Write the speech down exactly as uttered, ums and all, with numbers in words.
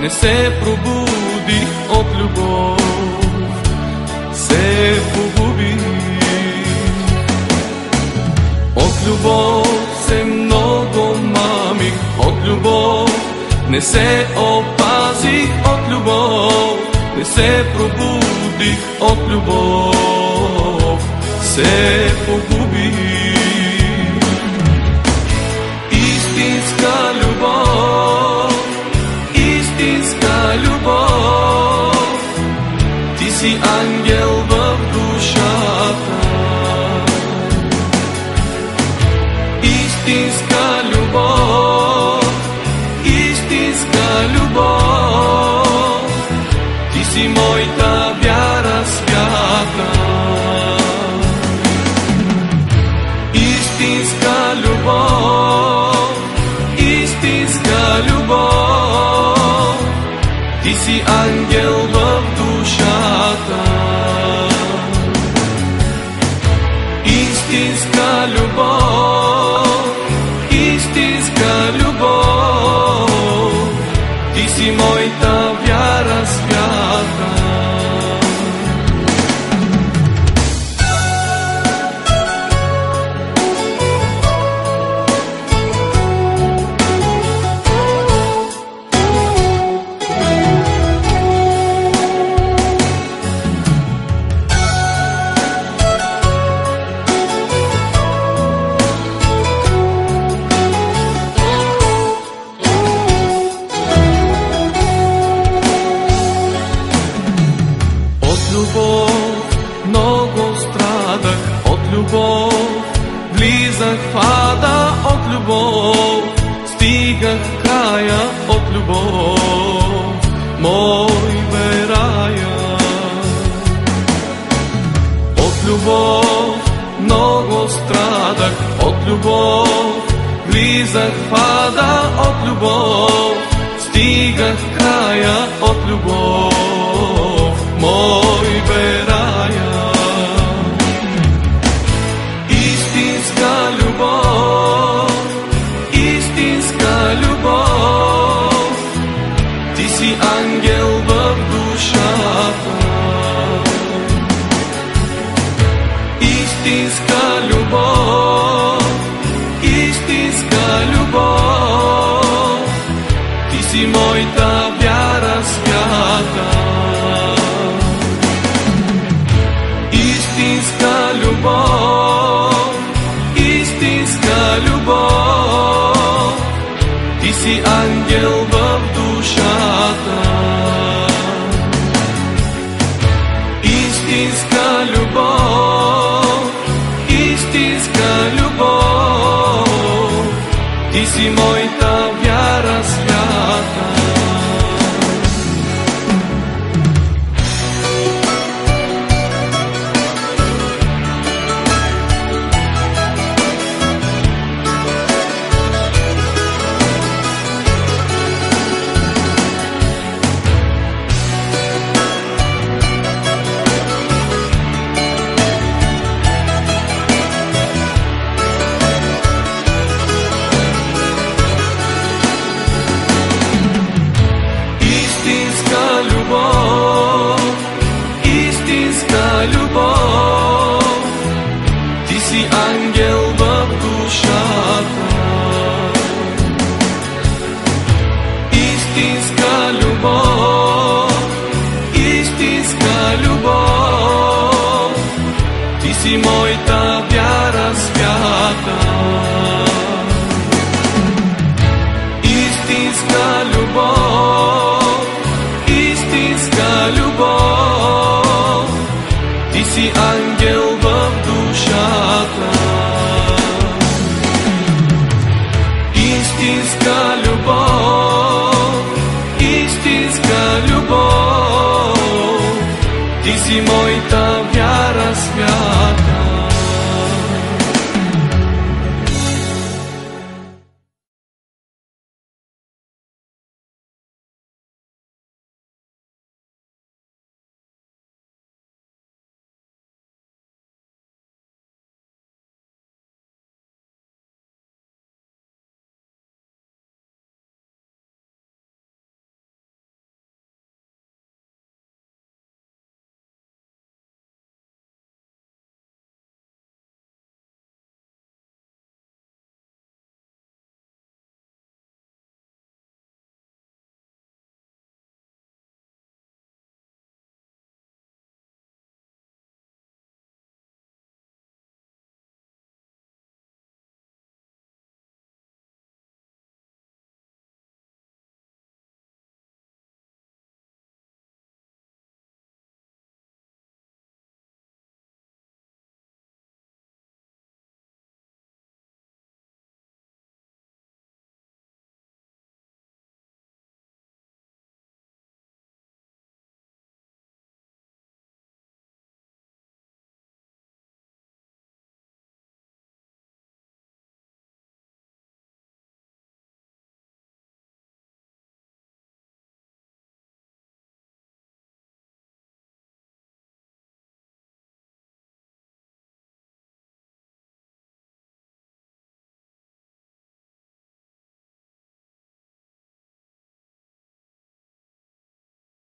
не се пробудих от любов, се погубих. От любов се много мамих, от любов не се опазих, от любов не се пробудих, от любов се погубих. Истинска любов, истинска любов, ти си ангел в душата. Истинска любов, истинска любов, ти си моята вяра свята. Истинска любов, истинска любов, ти си ангел в душата. Истинска любов, истинска любов, ти си моята вяра свята. Много страдах от любов, влизах в ада от любов, стигах края от любов, мой бе рая. От любов много страдах, от любов, влизах в ада от любов, стигах края от любов, мой бе рая. Истинска любов, истинска любов, ти си ангел в душата. Истинска любов, истинска любов, ти си моята вяра свята. Истинска любов, истинска любов, ти си ангел в душата. Истинска любов, истинска любов, ти си моята вяра свята. Любов, ти си ангел в душата. Истинска любов, истинска любов, ти си моята вяра свята. Истинска любов, истинска любов, ти си ангел в душата. Истинска любов, истинска любов, ти си моята